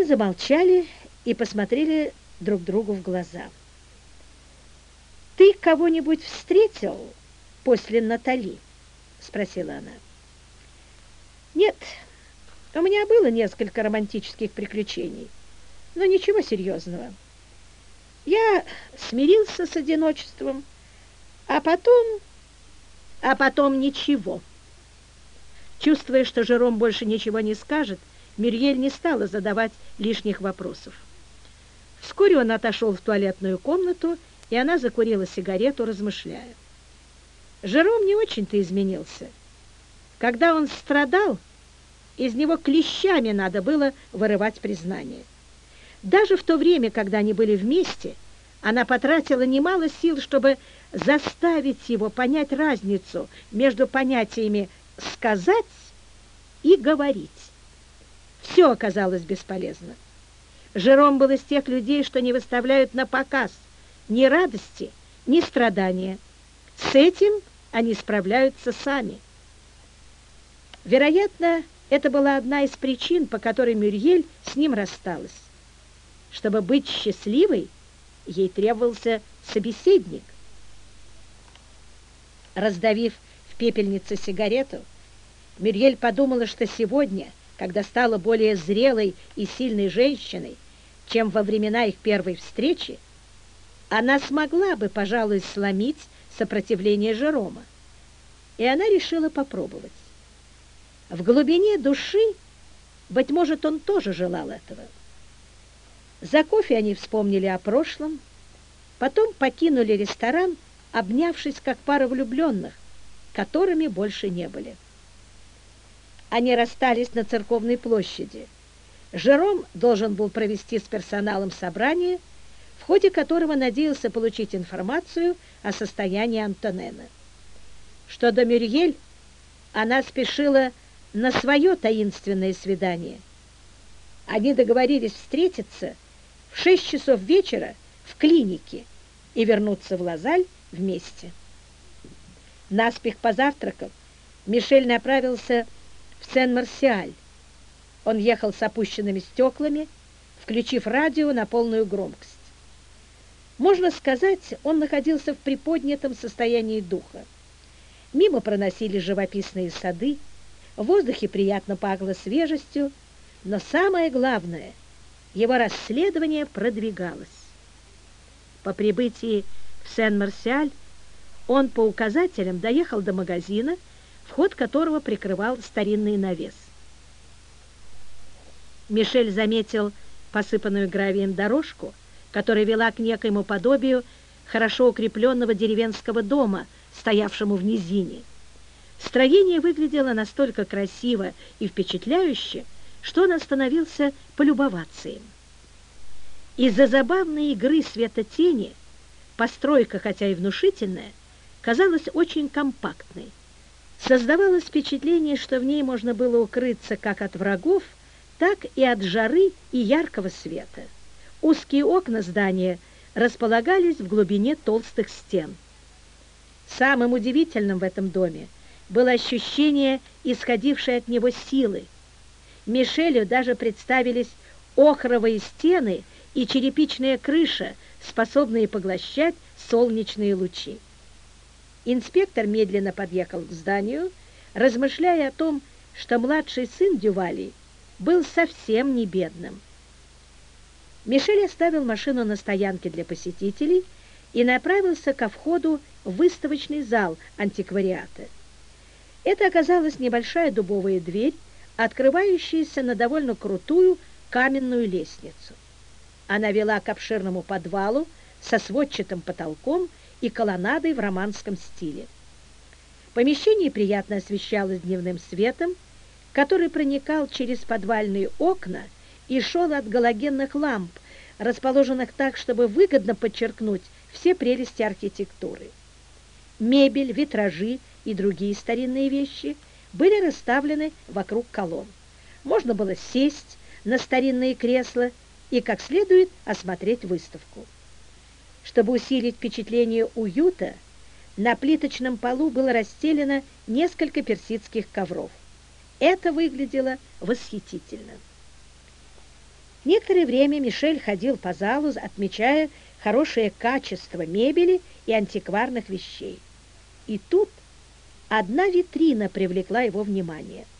Они замолчали и посмотрели друг другу в глаза. «Ты кого-нибудь встретил после Натали?» — спросила она. «Нет, у меня было несколько романтических приключений, но ничего серьезного. Я смирился с одиночеством, а потом ничего». Чувствуя, что Жером больше ничего не скажет, Мюриель не стала задавать лишних вопросов. Вскоре он отошел в туалетную комнату, и она закурила сигарету, размышляя. Жером не очень-то изменился. Когда он страдал, из него клещами надо было вырывать признание. Даже в то время, когда они были вместе, она потратила немало сил, чтобы заставить его понять разницу между понятиями «сказать» и «говорить». Все оказалось бесполезно. Жером был из тех людей, что не выставляют на показ ни радости, ни страдания. С этим они справляются сами. Вероятно, это была одна из причин, по которой Мюриель с ним рассталась. Чтобы быть счастливой, ей требовался собеседник. Раздавив в пепельнице сигарету, Мюриель подумала, что сегодня, когда стала более зрелой и сильной женщиной, чем во времена их первой встречи, она смогла бы, пожалуй, сломить сопротивление Жерома. И она решила попробовать. В глубине души, быть может, он тоже желал этого. За кофе они вспомнили о прошлом, потом покинули ресторан, обнявшись как пара влюбленных, которыми больше не были. Они расстались на Церковной площади. Жером должен был провести с персоналом собрание, в ходе которого надеялся получить информацию о состоянии Антонена. Что до Мюриель, она спешила на свое таинственное свидание. Они договорились встретиться в 6 часов вечера в клинике и вернуться в Лазаль вместе. Наспех позавтракав, Мишель направился в Сен-Марсиаль. Он ехал с опущенными стеклами, включив радио на полную громкость. Можно сказать, он находился в приподнятом состоянии духа. Мимо проносились живописные сады, в воздухе приятно пахло свежестью, но самое главное, его расследование продвигалось. По прибытии в Сен-Марсиаль он по указателям доехал до магазина, вход которого прикрывал старинный навес. Мишель заметил посыпанную гравием дорожку, которая вела к некоему подобию хорошо укрепленного деревенского дома, стоявшему в низине. Строение выглядело настолько красиво и впечатляюще, что он остановился полюбоваться им. Из-за забавной игры света-тени постройка, хотя и внушительная, казалась очень компактной. Создавалось впечатление, что в ней можно было укрыться как от врагов, так и от жары и яркого света. Узкие окна здания располагались в глубине толстых стен. Самым удивительным в этом доме было ощущение, исходившее от него силы. Мишелю даже представились охровые стены и черепичная крыша, способные поглощать солнечные лучи. Инспектор медленно подъехал к зданию, размышляя о том, что младший сын Дювали был совсем не бедным. Мишель оставил машину на стоянке для посетителей и направился ко входу в выставочный зал антиквариата. Это оказалась небольшая дубовая дверь, открывающаяся на довольно крутую каменную лестницу. Она вела к обширному подвалу со сводчатым потолком и колоннадой в романском стиле. Помещение приятно освещалось дневным светом, который проникал через подвальные окна и шел от галогенных ламп, расположенных так, чтобы выгодно подчеркнуть все прелести архитектуры. Мебель, витражи и другие старинные вещи были расставлены вокруг колонн. Можно было сесть на старинные кресла и как следует осмотреть выставку. Чтобы усилить впечатление уюта, на плиточном полу было расстелено несколько персидских ковров. Это выглядело восхитительно. Некоторое время Мишель ходил по залу, отмечая хорошее качество мебели и антикварных вещей. И тут одна витрина привлекла его внимание.